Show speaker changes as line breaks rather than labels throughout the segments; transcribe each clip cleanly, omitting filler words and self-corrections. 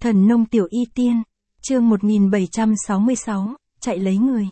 Thần nông tiểu y tiên, chương 1766, chạy lấy người.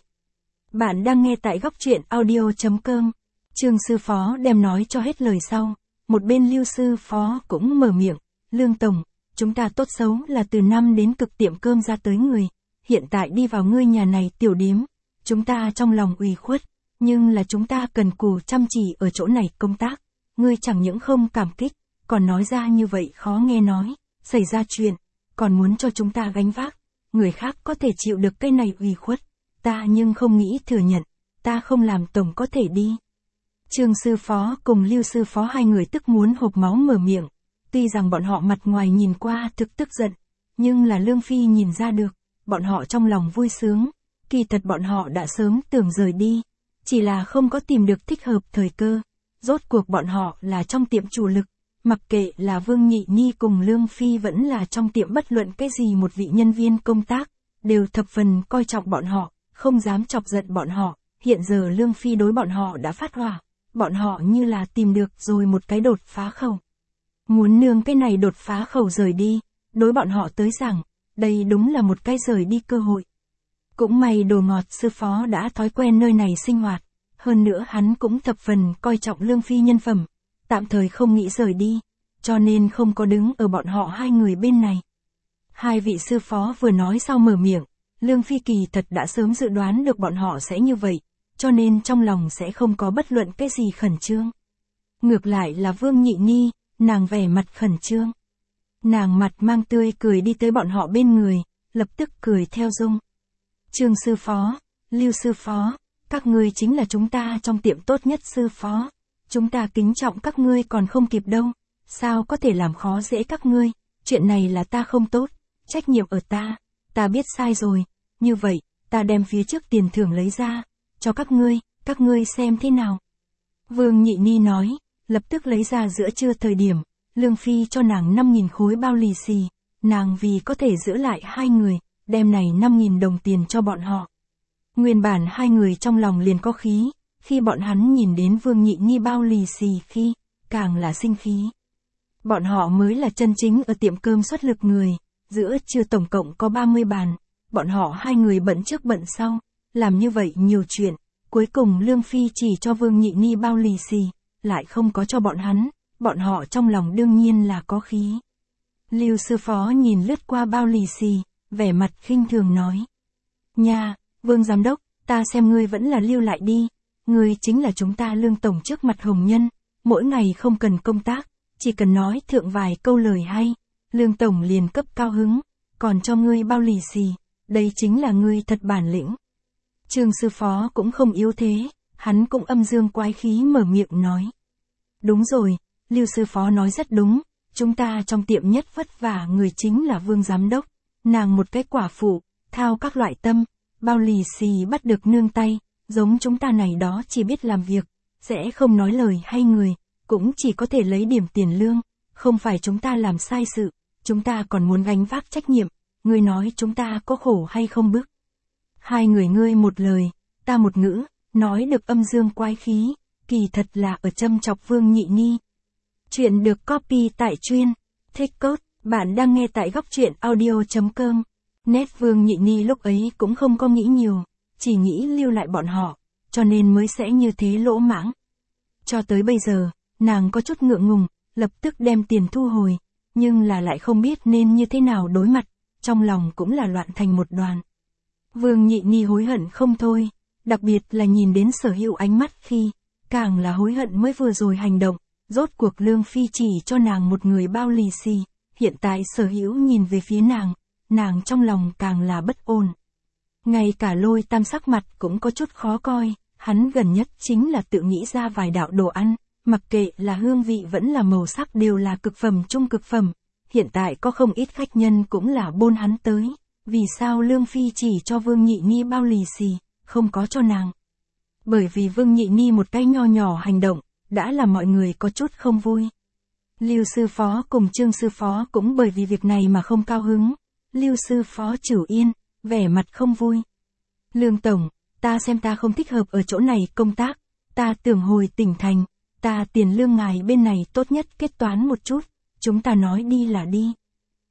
Bạn đang nghe tại góc truyện audio.com. Trương sư phó đem nói cho hết lời sau, một bên Lưu sư phó cũng mở miệng, Lương tổng, chúng ta tốt xấu là từ năm đến cực tiệm cơm ra tới người, hiện tại đi vào ngươi nhà này tiểu điếm, chúng ta trong lòng ủy khuất, nhưng là chúng ta cần cù chăm chỉ ở chỗ này công tác, ngươi chẳng những không cảm kích, còn nói ra như vậy khó nghe nói, xảy ra chuyện, còn muốn cho chúng ta gánh vác, người khác có thể chịu được cái này ủy khuất, ta nhưng không nghĩ thừa nhận, ta không làm tổng có thể đi. Trương sư phó cùng Lưu sư phó hai người tức muốn hộc máu mở miệng, tuy rằng bọn họ mặt ngoài nhìn qua thực tức giận, nhưng là Lương Phi nhìn ra được, bọn họ trong lòng vui sướng, kỳ thật bọn họ đã sớm tưởng rời đi, chỉ là không có tìm được thích hợp thời cơ, rốt cuộc bọn họ là trong tiệm chủ lực, mặc kệ là Vương Nhị Nhi cùng Lương Phi vẫn là trong tiệm bất luận cái gì một vị nhân viên công tác, đều thập phần coi trọng bọn họ, không dám chọc giận bọn họ, hiện giờ Lương Phi đối bọn họ đã phát hỏa, bọn họ như là tìm được rồi một cái đột phá khẩu. Muốn nương cái này đột phá khẩu rời đi, đối bọn họ tới rằng, đây đúng là một cái rời đi cơ hội. Cũng may Đồ Ngọt sư phó đã thói quen nơi này sinh hoạt, hơn nữa hắn cũng thập phần coi trọng Lương Phi nhân phẩm, tạm thời không nghĩ rời đi, cho nên không có đứng ở bọn họ hai người bên này. Hai vị sư phó vừa nói sau mở miệng, Lương Phi kỳ thật đã sớm dự đoán được bọn họ sẽ như vậy, cho nên trong lòng sẽ không có bất luận cái gì khẩn trương. Ngược lại là Vương Nhị Nhi, nàng vẻ mặt khẩn trương. Nàng mặt mang tươi cười đi tới bọn họ bên người, lập tức cười theo dung. Trương sư phó, Lưu sư phó, các ngươi chính là chúng ta trong tiệm tốt nhất sư phó. Chúng ta kính trọng các ngươi còn không kịp đâu, sao có thể làm khó dễ các ngươi, chuyện này là ta không tốt, trách nhiệm ở ta biết sai rồi, như vậy, ta đem phía trước tiền thưởng lấy ra, cho các ngươi xem thế nào. Vương Nhị Ni nói, lập tức lấy ra giữa trưa thời điểm, Lương Phi cho nàng 5.000 khối bao lì xì, nàng vì có thể giữ lại hai người, đem này 5.000 đồng tiền cho bọn họ. Nguyên bản hai người trong lòng liền có khí, khi bọn hắn nhìn đến Vương Nhị Nhi bao lì xì khi, càng là sinh khí. Bọn họ mới là chân chính ở tiệm cơm xuất lực người, giữa trưa tổng cộng có 30 bàn, bọn họ hai người bận trước bận sau, làm như vậy nhiều chuyện, cuối cùng Lương Phi chỉ cho Vương Nhị Nhi bao lì xì, lại không có cho bọn họ trong lòng đương nhiên là có khí. Lưu sư phó nhìn lướt qua bao lì xì, vẻ mặt khinh thường nói. Nha, Vương giám đốc, ta xem ngươi vẫn là lưu lại đi. Ngươi chính là chúng ta Lương tổng trước mặt hồng nhân, mỗi ngày không cần công tác, chỉ cần nói thượng vài câu lời hay, Lương tổng liền cấp cao hứng, còn cho ngươi bao lì xì, đây chính là ngươi thật bản lĩnh. Trương sư phó cũng không yếu thế, hắn cũng âm dương quái khí mở miệng nói. Đúng rồi, Lưu sư phó nói rất đúng, chúng ta trong tiệm nhất vất vả người chính là Vương giám đốc, nàng một cái quả phụ, thao các loại tâm, bao lì xì bắt được nương tay. Giống chúng ta này đó chỉ biết làm việc, sẽ không nói lời hay người, cũng chỉ có thể lấy điểm tiền lương, không phải chúng ta làm sai sự, chúng ta còn muốn gánh vác trách nhiệm, ngươi nói chúng ta có khổ hay không bức. Hai người ngươi một lời, ta một ngữ, nói được âm dương quái khí, kỳ thật là ở châm chọc Vương Nhị Nhi. Chuyện được copy tại chuyên, thích code, bạn đang nghe tại góc truyện audio.com. Nét Vương Nhị Nhi lúc ấy cũng không có nghĩ nhiều. Chỉ nghĩ lưu lại bọn họ, cho nên mới sẽ như thế lỗ mãng. Cho tới bây giờ, nàng có chút ngượng ngùng, lập tức đem tiền thu hồi, nhưng là lại không biết nên như thế nào đối mặt, trong lòng cũng là loạn thành một đoàn. Vương Nhị Ni hối hận không thôi, đặc biệt là nhìn đến Sở Hữu ánh mắt khi, càng là hối hận mới vừa rồi hành động, rốt cuộc Lương Phi chỉ cho nàng một người bao lì xì, hiện tại Sở Hữu nhìn về phía nàng trong lòng càng là bất ổn. Ngay cả Lôi Tam sắc mặt cũng có chút khó coi, hắn gần nhất chính là tự nghĩ ra vài đạo đồ ăn, mặc kệ là hương vị vẫn là màu sắc đều là cực phẩm trung cực phẩm, hiện tại có không ít khách nhân cũng là bôn hắn tới, vì sao Lương Phi chỉ cho Vương Nhị Ni bao lì xì, không có cho nàng. Bởi vì Vương Nhị Ni một cái nho nhỏ hành động, đã làm mọi người có chút không vui. Lưu sư phó cùng Trương sư phó cũng bởi vì việc này mà không cao hứng, Lưu sư phó Trửu Yên, vẻ mặt không vui. Lương tổng, ta xem ta không thích hợp ở chỗ này công tác, ta tưởng hồi tỉnh thành, ta tiền lương ngài bên này tốt nhất kết toán một chút, chúng ta nói đi là đi.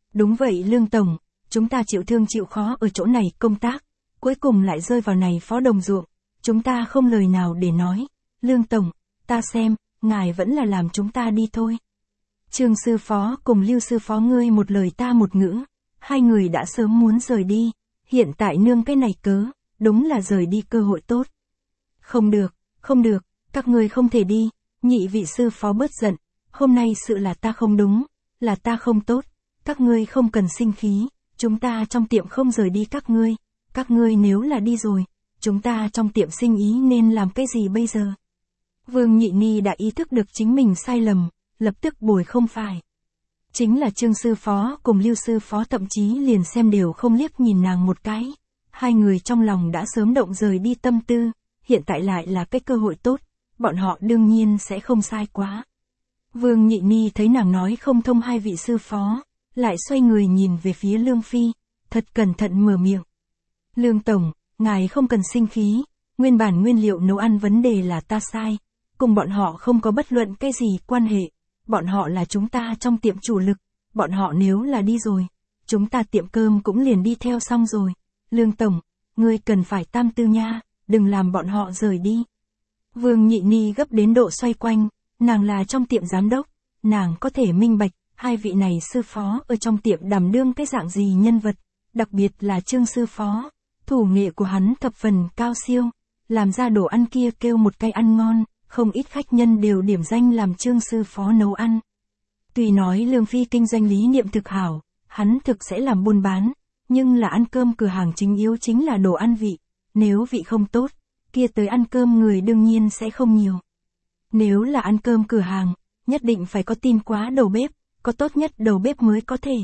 Đúng vậy Lương Tổng, chúng ta chịu thương chịu khó ở chỗ này công tác, cuối cùng lại rơi vào này phó đồng ruộng, chúng ta không lời nào để nói. Lương Tổng, ta xem, ngài vẫn là làm chúng ta đi thôi. Trương sư phó cùng Lưu sư phó ngươi một lời ta một ngữ, hai người đã sớm muốn rời đi, hiện tại nương cái này cớ, đúng là rời đi cơ hội tốt. Không được, các ngươi không thể đi, nhị vị sư phó bớt giận, hôm nay sự là ta không đúng, là ta không tốt, các ngươi không cần sinh khí, chúng ta trong tiệm không rời đi các ngươi nếu là đi rồi, chúng ta trong tiệm sinh ý nên làm cái gì bây giờ? Vương Nhị Ni đã ý thức được chính mình sai lầm, lập tức bồi không phải. Chính là Trương sư phó cùng Lưu sư phó thậm chí liền xem đều không liếc nhìn nàng một cái. Hai người trong lòng đã sớm động rời đi tâm tư, hiện tại lại là cái cơ hội tốt, bọn họ đương nhiên sẽ không sai quá. Vương Nhị Ni thấy nàng nói không thông hai vị sư phó, lại xoay người nhìn về phía Lương Phi, thật cẩn thận mở miệng. Lương Tổng, ngài không cần sinh khí, nguyên bản nguyên liệu nấu ăn vấn đề là ta sai, cùng bọn họ không có bất luận cái gì quan hệ, bọn họ là chúng ta trong tiệm chủ lực, bọn họ nếu là đi rồi, chúng ta tiệm cơm cũng liền đi theo xong rồi. Lương Tổng, ngươi cần phải tam tư nha, đừng làm bọn họ rời đi. Vương Nhị Ni gấp đến độ xoay quanh, nàng là trong tiệm giám đốc, nàng có thể minh bạch, hai vị này sư phó ở trong tiệm đảm đương cái dạng gì nhân vật, đặc biệt là Trương sư phó, thủ nghệ của hắn thập phần cao siêu, làm ra đồ ăn kia kêu một cái ăn ngon, không ít khách nhân đều điểm danh làm Trương sư phó nấu ăn. Tuy nói Lương Phi kinh doanh lý niệm thực hảo, hắn thực sẽ làm buôn bán, nhưng là ăn cơm cửa hàng chính yếu chính là đồ ăn vị, nếu vị không tốt, kia tới ăn cơm người đương nhiên sẽ không nhiều. Nếu là ăn cơm cửa hàng, nhất định phải có tin quá đầu bếp, có tốt nhất đầu bếp mới có thể.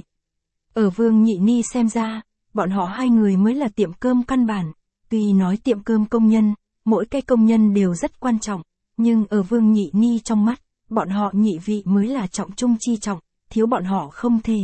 Ở Vương Nhị Ni xem ra, bọn họ hai người mới là tiệm cơm căn bản, tuy nói tiệm cơm công nhân, mỗi cái công nhân đều rất quan trọng, nhưng ở Vương Nhị Ni trong mắt, bọn họ nhị vị mới là trọng trung chi trọng, thiếu bọn họ không thể.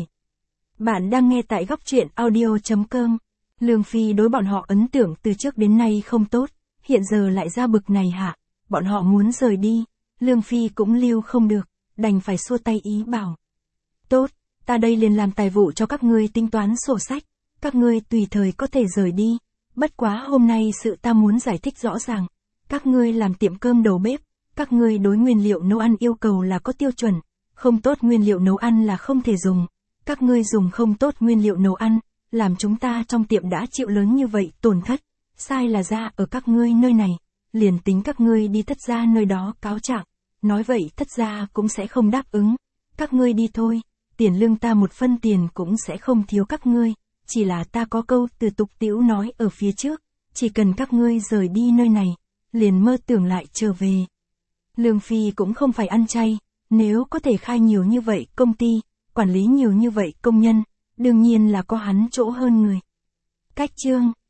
Bạn đang nghe tại góc truyện audio.com. Lương Phi đối bọn họ ấn tượng từ trước đến nay không tốt, hiện giờ lại ra bực này hả, bọn họ muốn rời đi, Lương Phi cũng lưu không được, đành phải xua tay ý bảo. Tốt, ta đây liền làm tài vụ cho các ngươi tính toán sổ sách, các ngươi tùy thời có thể rời đi, bất quá hôm nay sự ta muốn giải thích rõ ràng, các ngươi làm tiệm cơm đầu bếp, các ngươi đối nguyên liệu nấu ăn yêu cầu là có tiêu chuẩn, không tốt nguyên liệu nấu ăn là không thể dùng, các ngươi dùng không tốt nguyên liệu nấu ăn, làm chúng ta trong tiệm đã chịu lớn như vậy tổn thất, sai là ra ở các ngươi nơi này, liền tính các ngươi đi thất gia nơi đó cáo trạng, nói vậy thất gia cũng sẽ không đáp ứng, các ngươi đi thôi, tiền lương ta một phân tiền cũng sẽ không thiếu các ngươi, chỉ là ta có câu từ tục tĩu nói ở phía trước, chỉ cần các ngươi rời đi nơi này, liền mơ tưởng lại trở về. Lương Phi cũng không phải ăn chay, nếu có thể khai nhiều như vậy công ty, quản lý nhiều như vậy công nhân, đương nhiên là có hắn chỗ hơn người. Cách chương